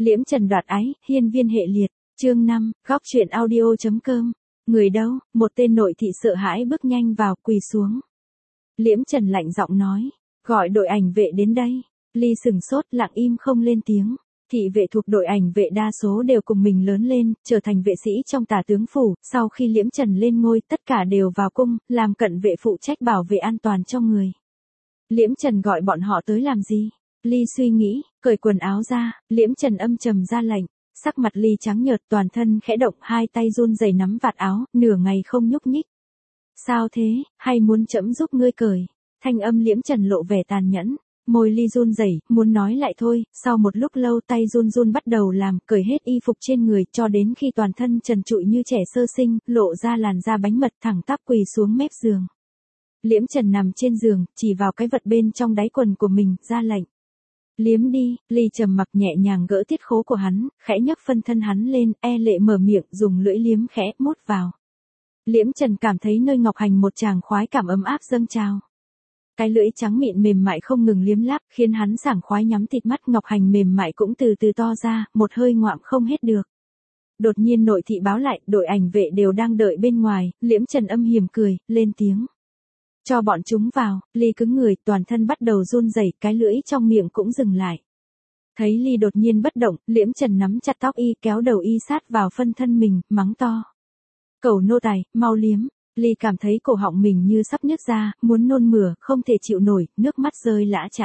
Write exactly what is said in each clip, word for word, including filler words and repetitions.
Liễm Trần đoạt ái, hiên viên hệ liệt, chương năm, góc truyện audio.com. Người đâu? Một tên nội thị sợ hãi bước nhanh vào, quỳ xuống. Liễm Trần lạnh giọng nói, gọi đội ảnh vệ đến đây. Ly sừng sốt, lặng im không lên tiếng. Thị vệ thuộc đội ảnh vệ đa số đều cùng mình lớn lên, trở thành vệ sĩ trong Tả tướng phủ, sau khi Liễm Trần lên ngôi, tất cả đều vào cung, làm cận vệ phụ trách bảo vệ an toàn cho người. Liễm Trần gọi bọn họ tới làm gì? Ly suy nghĩ, cởi quần áo ra, Liễm Trần âm trầm ra lệnh, sắc mặt Ly trắng nhợt, toàn thân khẽ động, hai tay run rẩy nắm vạt áo, nửa ngày không nhúc nhích. Sao thế, hay muốn trẫm giúp ngươi cởi? Thanh âm Liễm Trần lộ vẻ tàn nhẫn, môi Ly run rẩy, muốn nói lại thôi, sau một lúc lâu tay run run bắt đầu làm, cởi hết y phục trên người, cho đến khi toàn thân trần trụi như trẻ sơ sinh, lộ ra làn da bánh mật, thẳng tắp quỳ xuống mép giường. Liễm Trần nằm trên giường, chỉ vào cái vật bên trong đáy quần của mình, ra lệnh. Liếm đi. Ly trầm mặc nhẹ nhàng gỡ tiết khố của hắn, khẽ nhấc phân thân hắn lên, e lệ mở miệng, dùng lưỡi liếm khẽ, mút vào. Liễm Trần cảm thấy nơi ngọc hành một tràng khoái cảm ấm áp dâng trào. Cái lưỡi trắng mịn mềm mại không ngừng liếm láp, khiến hắn sảng khoái nhắm tịt mắt, ngọc hành mềm mại cũng từ từ to ra, một hơi ngoạm không hết được. Đột nhiên nội thị báo lại, đội ảnh vệ đều đang đợi bên ngoài, Liễm Trần âm hiểm cười, lên tiếng. Cho bọn chúng vào. Ly cứng người, toàn thân bắt đầu run rẩy, cái lưỡi trong miệng cũng dừng lại. Thấy Ly đột nhiên bất động, Liễm Trần nắm chặt tóc y, kéo đầu y sát vào phân thân mình, mắng to. Cẩu nô tài, mau liếm. Ly cảm thấy cổ họng mình như sắp nứt ra, muốn nôn mửa, không thể chịu nổi, nước mắt rơi lã chã.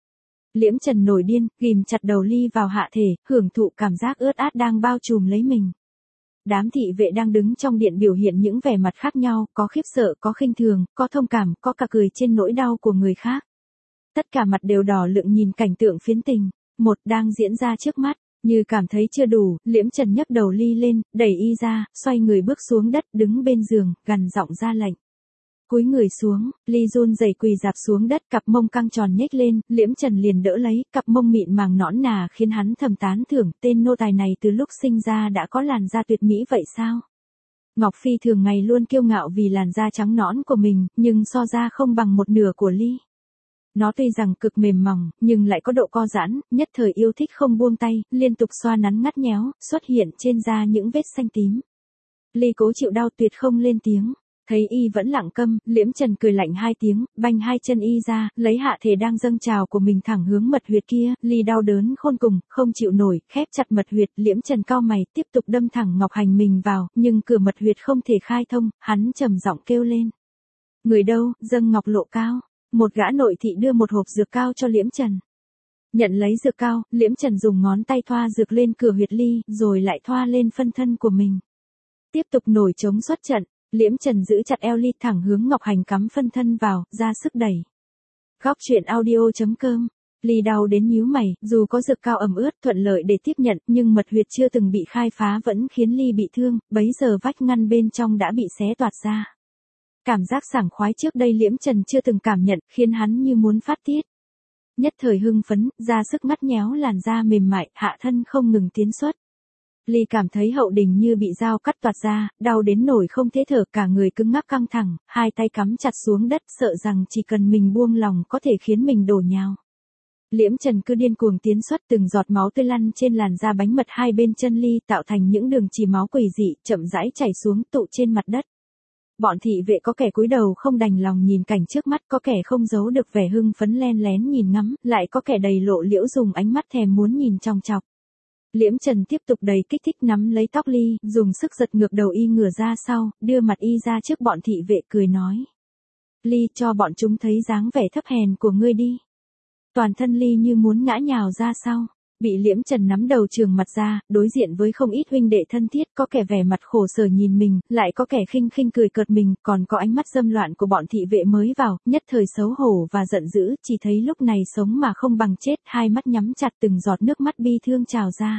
Liễm Trần nổi điên, ghim chặt đầu Ly vào hạ thể, hưởng thụ cảm giác ướt át đang bao trùm lấy mình. Đám thị vệ đang đứng trong điện biểu hiện những vẻ mặt khác nhau, có khiếp sợ, có khinh thường, có thông cảm, có cả cười trên nỗi đau của người khác. Tất cả mặt đều đỏ lựng nhìn cảnh tượng phiến tình, một đang diễn ra trước mắt, như cảm thấy chưa đủ, Liễm Trần nhấc đầu Ly lên, đẩy y ra, xoay người bước xuống đất, đứng bên giường, gằn giọng ra lệnh. Cúi người xuống, Ly run rẩy quỳ dạp xuống đất, cặp mông căng tròn nhếch lên, Liễm Trần liền đỡ lấy, cặp mông mịn màng nõn nà khiến hắn thầm tán thưởng, tên nô tài này từ lúc sinh ra đã có làn da tuyệt mỹ vậy sao? Ngọc Phi thường ngày luôn kiêu ngạo vì làn da trắng nõn của mình, nhưng so ra không bằng một nửa của Ly. Nó tuy rằng cực mềm mỏng, nhưng lại có độ co giãn, nhất thời yêu thích không buông tay, liên tục xoa nắn ngắt nhéo, xuất hiện trên da những vết xanh tím. Ly cố chịu đau tuyệt không lên tiếng. Thấy y vẫn lặng câm, Liễm Trần cười lạnh hai tiếng, banh hai chân y ra, lấy hạ thể đang dâng trào của mình thẳng hướng mật huyệt kia, Ly đau đớn khôn cùng, không chịu nổi, khép chặt mật huyệt, Liễm Trần cau mày, tiếp tục đâm thẳng ngọc hành mình vào, nhưng cửa mật huyệt không thể khai thông, hắn trầm giọng kêu lên. Người đâu, dâng ngọc lộ cao. Một gã nội thị đưa một hộp dược cao cho Liễm Trần. Nhận lấy dược cao, Liễm Trần dùng ngón tay thoa dược lên cửa huyệt Ly, rồi lại thoa lên phân thân của mình. Tiếp tục nổi trống xuất trận. Liễm Trần giữ chặt eo Ly thẳng hướng ngọc hành cắm phân thân vào, ra sức đẩy. Góc truyện audio.com. Ly đau đến nhíu mày, dù có dược cao ẩm ướt thuận lợi để tiếp nhận, nhưng mật huyệt chưa từng bị khai phá vẫn khiến Ly bị thương, bấy giờ vách ngăn bên trong đã bị xé toạc ra. Cảm giác sảng khoái trước đây Liễm Trần chưa từng cảm nhận, khiến hắn như muốn phát tiết. Nhất thời hưng phấn, ra sức ngắt nhéo làn da mềm mại, hạ thân không ngừng tiến xuất. Ly cảm thấy hậu đình như bị dao cắt toạc ra, đau đến nổi không thể thở, cả người cứng ngắc căng thẳng, hai tay cắm chặt xuống đất, sợ rằng chỉ cần mình buông lòng có thể khiến mình đổ nhào. Liễm Trần cứ điên cuồng tiến xuất, từng giọt máu tươi lăn trên làn da bánh mật hai bên chân Ly, tạo thành những đường chỉ máu quỷ dị, chậm rãi chảy xuống, tụ trên mặt đất. Bọn thị vệ có kẻ cúi đầu không đành lòng nhìn cảnh trước mắt, có kẻ không giấu được vẻ hưng phấn len lén nhìn ngắm, lại có kẻ đầy lộ liễu dùng ánh mắt thèm muốn nhìn chòng chọc. Liễm Trần tiếp tục đầy kích thích nắm lấy tóc Ly, dùng sức giật ngược đầu y ngửa ra sau, đưa mặt y ra trước bọn thị vệ cười nói. Ly, cho bọn chúng thấy dáng vẻ thấp hèn của ngươi đi. Toàn thân Ly như muốn ngã nhào ra sau, bị Liễm Trần nắm đầu trường mặt ra, đối diện với không ít huynh đệ thân thiết, có kẻ vẻ mặt khổ sở nhìn mình, lại có kẻ khinh khinh cười cợt mình, còn có ánh mắt dâm loạn của bọn thị vệ mới vào, nhất thời xấu hổ và giận dữ, chỉ thấy lúc này sống mà không bằng chết, hai mắt nhắm chặt từng giọt nước mắt bi thương trào ra.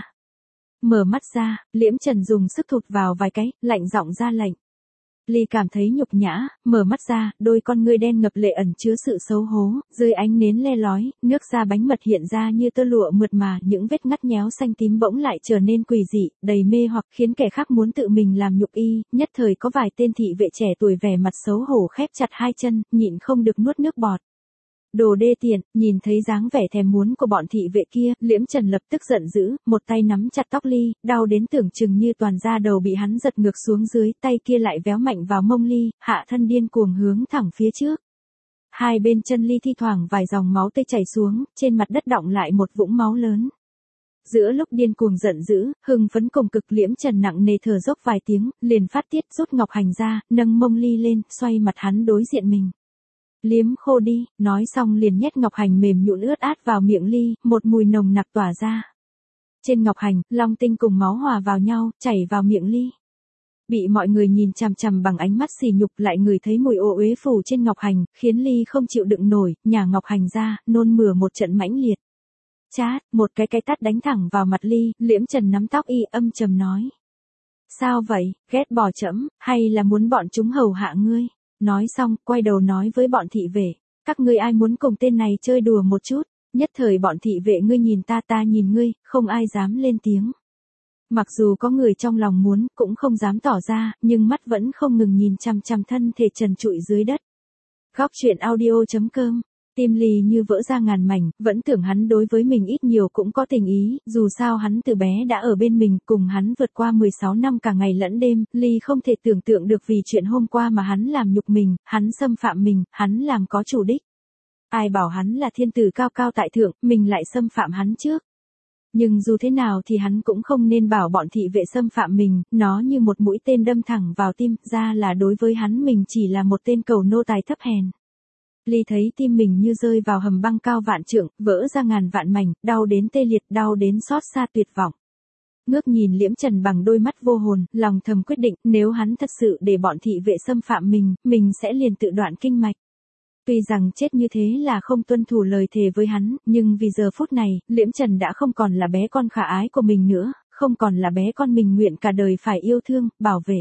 Mở mắt ra, Liễm Trần dùng sức thụt vào vài cái, lạnh giọng ra lệnh. Ly cảm thấy nhục nhã, mở mắt ra, đôi con ngươi đen ngập lệ ẩn chứa sự xấu hố, dưới ánh nến le lói, nước da bánh mật hiện ra như tơ lụa mượt mà, những vết ngắt nhéo xanh tím bỗng lại trở nên quỷ dị, đầy mê hoặc khiến kẻ khác muốn tự mình làm nhục y, nhất thời có vài tên thị vệ trẻ tuổi vẻ mặt xấu hổ khép chặt hai chân, nhịn không được nuốt nước bọt. Đồ đê tiện, nhìn thấy dáng vẻ thèm muốn của bọn thị vệ kia, Liễm Trần lập tức giận dữ, một tay nắm chặt tóc Ly, đau đến tưởng chừng như toàn da đầu bị hắn giật ngược xuống dưới, tay kia lại véo mạnh vào mông Ly, hạ thân điên cuồng hướng thẳng phía trước. Hai bên chân Ly thi thoảng vài dòng máu tươi chảy xuống, trên mặt đất đọng lại một vũng máu lớn. Giữa lúc điên cuồng giận dữ, hưng phấn cùng cực, Liễm Trần nặng nề thở dốc vài tiếng, liền phát tiết rút Ngọc Hành ra, nâng mông Ly lên, xoay mặt hắn đối diện mình. Liếm khô đi, nói xong liền nhét Ngọc Hành mềm nhũn ướt át vào miệng Ly, một mùi nồng nặc tỏa ra. Trên Ngọc Hành, long tinh cùng máu hòa vào nhau, chảy vào miệng Ly. Bị mọi người nhìn chằm chằm bằng ánh mắt sỉ nhục, lại ngửi thấy mùi ô uế phủ trên Ngọc Hành, khiến Ly không chịu đựng nổi, nhả Ngọc Hành ra, nôn mửa một trận mãnh liệt. Chát, một cái cái tát đánh thẳng vào mặt Ly, Liễm Trần nắm tóc y âm trầm nói. Sao vậy, ghét bỏ trẫm, hay là muốn bọn chúng hầu hạ ngươi? Nói xong, quay đầu nói với bọn thị vệ, các ngươi ai muốn cùng tên này chơi đùa một chút? Nhất thời bọn thị vệ ngươi nhìn ta ta nhìn ngươi, không ai dám lên tiếng. Mặc dù có người trong lòng muốn, cũng không dám tỏ ra, nhưng mắt vẫn không ngừng nhìn chằm chằm thân thể trần trụi dưới đất. Góc truyện audio chấm com. Tim Ly như vỡ ra ngàn mảnh, vẫn tưởng hắn đối với mình ít nhiều cũng có tình ý, dù sao hắn từ bé đã ở bên mình, cùng hắn vượt qua mười sáu năm cả ngày lẫn đêm, Ly không thể tưởng tượng được vì chuyện hôm qua mà hắn làm nhục mình, hắn xâm phạm mình, hắn làm có chủ đích. Ai bảo hắn là thiên tử cao cao tại thượng, mình lại xâm phạm hắn trước. Nhưng dù thế nào thì hắn cũng không nên bảo bọn thị vệ xâm phạm mình, nó như một mũi tên đâm thẳng vào tim, ra là đối với hắn mình chỉ là một tên cầu nô tài thấp hèn. Ly thấy tim mình như rơi vào hầm băng cao vạn trượng, vỡ ra ngàn vạn mảnh, đau đến tê liệt, đau đến xót xa tuyệt vọng. Ngước nhìn Liễm Trần bằng đôi mắt vô hồn, lòng thầm quyết định, nếu hắn thật sự để bọn thị vệ xâm phạm mình, mình sẽ liền tự đoạn kinh mạch. Tuy rằng chết như thế là không tuân thủ lời thề với hắn, nhưng vì giờ phút này, Liễm Trần đã không còn là bé con khả ái của mình nữa, không còn là bé con mình nguyện cả đời phải yêu thương, bảo vệ.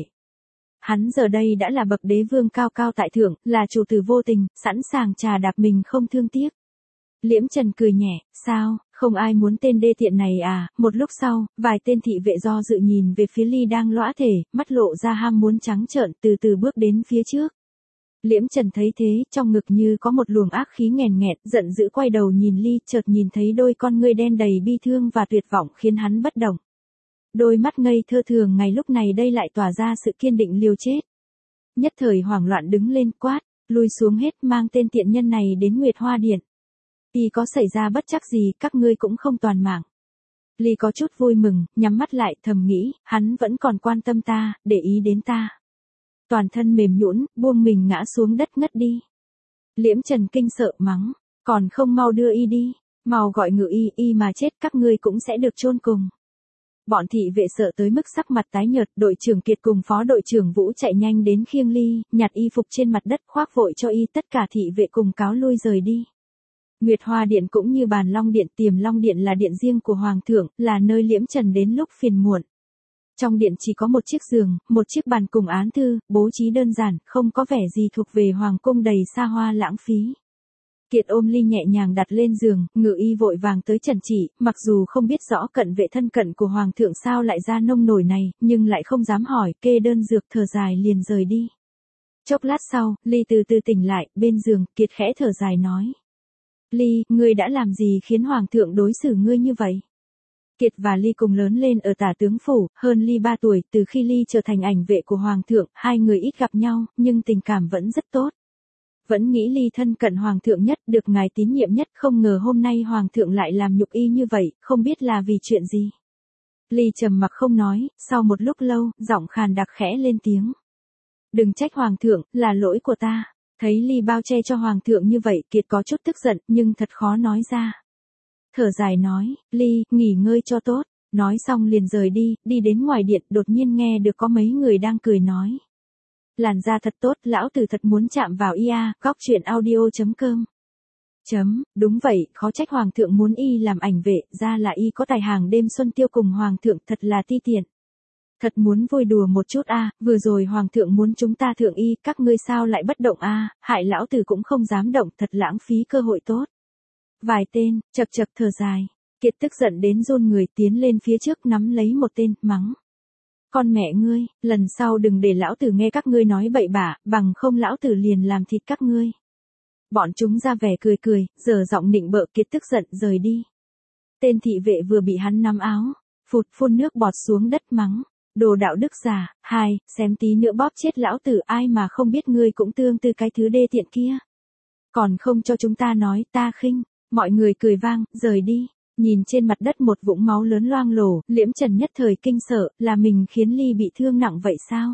Hắn giờ đây đã là bậc đế vương cao cao tại thượng, là chủ tử vô tình, sẵn sàng trà đạp mình không thương tiếc. Liễm Trần cười nhẹ, sao, không ai muốn tên đê tiện này à? Một lúc sau, vài tên thị vệ do dự nhìn về phía Ly đang lõa thể, mắt lộ ra ham muốn trắng trợn, từ từ bước đến phía trước. Liễm Trần thấy thế, trong ngực như có một luồng ác khí nghèn nghẹt, giận dữ quay đầu nhìn Ly, chợt nhìn thấy đôi con ngươi đen đầy bi thương và tuyệt vọng khiến hắn bất động. Đôi mắt ngây thơ thường ngày lúc này đây lại tỏa ra sự kiên định liều chết. Nhất thời hoảng loạn đứng lên quát, lui xuống hết, mang tên tiện nhân này đến Nguyệt Hoa Điện. Y có xảy ra bất trắc gì, các ngươi cũng không toàn mạng. Ly có chút vui mừng, nhắm mắt lại, thầm nghĩ, hắn vẫn còn quan tâm ta, để ý đến ta. Toàn thân mềm nhũn, buông mình ngã xuống đất ngất đi. Liễm Trần kinh sợ mắng, còn không mau đưa y đi, mau gọi ngự y, y mà chết các ngươi cũng sẽ được chôn cùng. Bọn thị vệ sợ tới mức sắc mặt tái nhợt, đội trưởng Kiệt cùng phó đội trưởng Vũ chạy nhanh đến khiêng Ly, nhặt y phục trên mặt đất khoác vội cho y, tất cả thị vệ cùng cáo lui rời đi. Nguyệt Hoa Điện cũng như Bàn Long Điện, Tiềm Long Điện là điện riêng của Hoàng thượng, là nơi Liễm Trần đến lúc phiền muộn. Trong điện chỉ có một chiếc giường, một chiếc bàn cùng án thư, bố trí đơn giản, không có vẻ gì thuộc về Hoàng cung đầy xa hoa lãng phí. Kiệt ôm Ly nhẹ nhàng đặt lên giường, ngự y vội vàng tới trần chỉ, mặc dù không biết rõ cận vệ thân cận của Hoàng thượng sao lại ra nông nổi này, nhưng lại không dám hỏi, kê đơn dược thở dài liền rời đi. Chốc lát sau, Ly từ từ tỉnh lại, bên giường, Kiệt khẽ thở dài nói. Ly, ngươi đã làm gì khiến Hoàng thượng đối xử ngươi như vậy? Kiệt và Ly cùng lớn lên ở Tả tướng phủ, hơn Ly ba tuổi, từ khi Ly trở thành ảnh vệ của Hoàng thượng, hai người ít gặp nhau, nhưng tình cảm vẫn rất tốt. Vẫn nghĩ Ly thân cận Hoàng thượng nhất, được ngài tín nhiệm nhất, không ngờ hôm nay Hoàng thượng lại làm nhục y như vậy, không biết là vì chuyện gì. Ly trầm mặc không nói, sau một lúc lâu, giọng khàn đặc khẽ lên tiếng. Đừng trách Hoàng thượng, là lỗi của ta. Thấy Ly bao che cho Hoàng thượng như vậy, Kiệt có chút tức giận, nhưng thật khó nói ra. Thở dài nói, Ly, nghỉ ngơi cho tốt. Nói xong liền rời đi, đi đến ngoài điện, đột nhiên nghe được có mấy người đang cười nói. Làn da thật tốt, lão tử thật muốn chạm vào y a, góc truyện audio chấm com. Chấm, đúng vậy, khó trách Hoàng thượng muốn y làm ảnh vệ, ra là y có tài hàng đêm xuân tiêu cùng Hoàng thượng, thật là ti tiện. Thật muốn vui đùa một chút a, vừa rồi Hoàng thượng muốn chúng ta thượng y, các ngươi sao lại bất động a, hại lão tử cũng không dám động, thật lãng phí cơ hội tốt. Vài tên, chật chật thở dài. Kiệt tức giận đến run người, tiến lên phía trước nắm lấy một tên, mắng. Con mẹ ngươi, lần sau đừng để lão tử nghe các ngươi nói bậy bạ, bằng không lão tử liền làm thịt các ngươi. Bọn chúng ra vẻ cười cười, giờ giọng nịnh bợ kiệt tức giận rời đi. Tên thị vệ vừa bị hắn nắm áo, phụt phun nước bọt xuống đất mắng. Đồ đạo đức giả, hai, xém tí nữa bóp chết lão tử, ai mà không biết ngươi cũng tương tư cái thứ đê tiện kia. Còn không cho chúng ta nói, ta khinh. Mọi người cười vang, rời đi. Nhìn trên mặt đất một vũng máu lớn loang lổ, Liễm Trần nhất thời kinh sợ, là mình khiến Ly bị thương nặng vậy sao?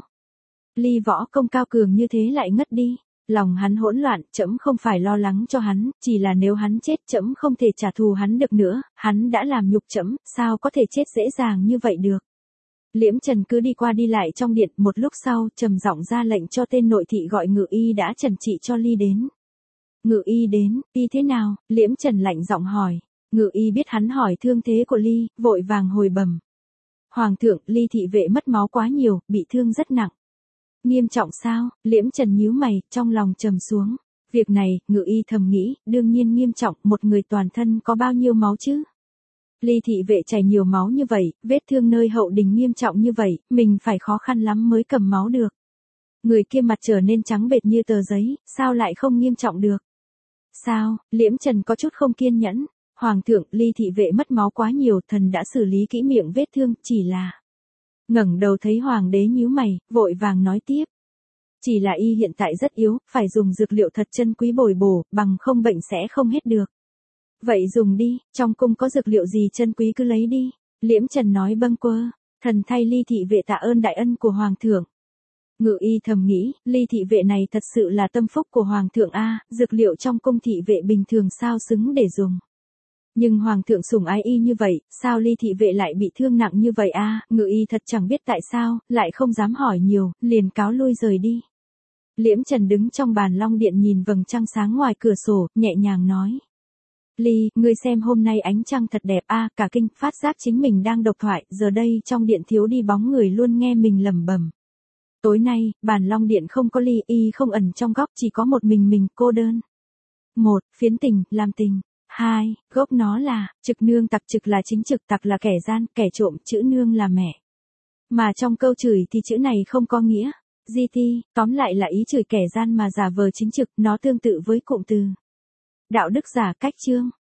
Ly võ công cao cường như thế lại ngất đi. Lòng hắn hỗn loạn, trẫm không phải lo lắng cho hắn, chỉ là nếu hắn chết trẫm không thể trả thù hắn được nữa, hắn đã làm nhục trẫm, sao có thể chết dễ dàng như vậy được. Liễm Trần cứ đi qua đi lại trong điện, một lúc sau, trầm giọng ra lệnh cho tên nội thị gọi ngự y đã trần trị cho Ly đến. Ngự y đến, y thế nào? Liễm Trần lạnh giọng hỏi. Ngự y biết hắn hỏi thương thế của Ly, vội vàng hồi bẩm. Hoàng thượng, Ly thị vệ mất máu quá nhiều, bị thương rất nặng. Nghiêm trọng sao? Liễm Trần nhíu mày, trong lòng trầm xuống. Việc này, ngự y thầm nghĩ, đương nhiên nghiêm trọng, một người toàn thân có bao nhiêu máu chứ? Ly thị vệ chảy nhiều máu như vậy, vết thương nơi hậu đình nghiêm trọng như vậy, mình phải khó khăn lắm mới cầm máu được. Người kia mặt trở nên trắng bệch như tờ giấy, sao lại không nghiêm trọng được? Sao? Liễm Trần có chút không kiên nhẫn. Hoàng thượng, Ly thị vệ mất máu quá nhiều, thần đã xử lý kỹ miệng vết thương, chỉ là... Ngẩng đầu thấy hoàng đế nhíu mày, vội vàng nói tiếp. Chỉ là y hiện tại rất yếu, phải dùng dược liệu thật chân quý bồi bổ, bằng không bệnh sẽ không hết được. Vậy dùng đi, trong cung có dược liệu gì chân quý cứ lấy đi. Liễm Trần nói bâng quơ, thần thay Ly thị vệ tạ ơn đại ân của hoàng thượng. Ngự y thầm nghĩ, Ly thị vệ này thật sự là tâm phúc của hoàng thượng a, dược liệu trong cung thị vệ bình thường sao xứng để dùng. Nhưng hoàng thượng sủng ái y như vậy, sao Ly thị vệ lại bị thương nặng như vậy a? Ngự y thật chẳng biết tại sao, lại không dám hỏi nhiều, liền cáo lui rời đi. Liễm Trần đứng trong bàn long điện nhìn vầng trăng sáng ngoài cửa sổ, nhẹ nhàng nói. Ly, ngươi xem hôm nay ánh trăng thật đẹp a, cả kinh phát giác chính mình đang độc thoại, giờ đây trong điện thiếu đi bóng người luôn nghe mình lẩm bẩm. Tối nay, bàn long điện không có Ly, y không ẩn trong góc, chỉ có một mình mình cô đơn. Một, phiến tình, làm tình. Hai, gốc nó là, trực nương tặc, trực là chính, trực tặc là kẻ gian, kẻ trộm, chữ nương là mẹ. Mà trong câu chửi thì chữ này không có nghĩa. Di ti, tóm lại là ý chửi kẻ gian mà giả vờ chính trực, nó tương tự với cụm từ đạo đức giả cách chương.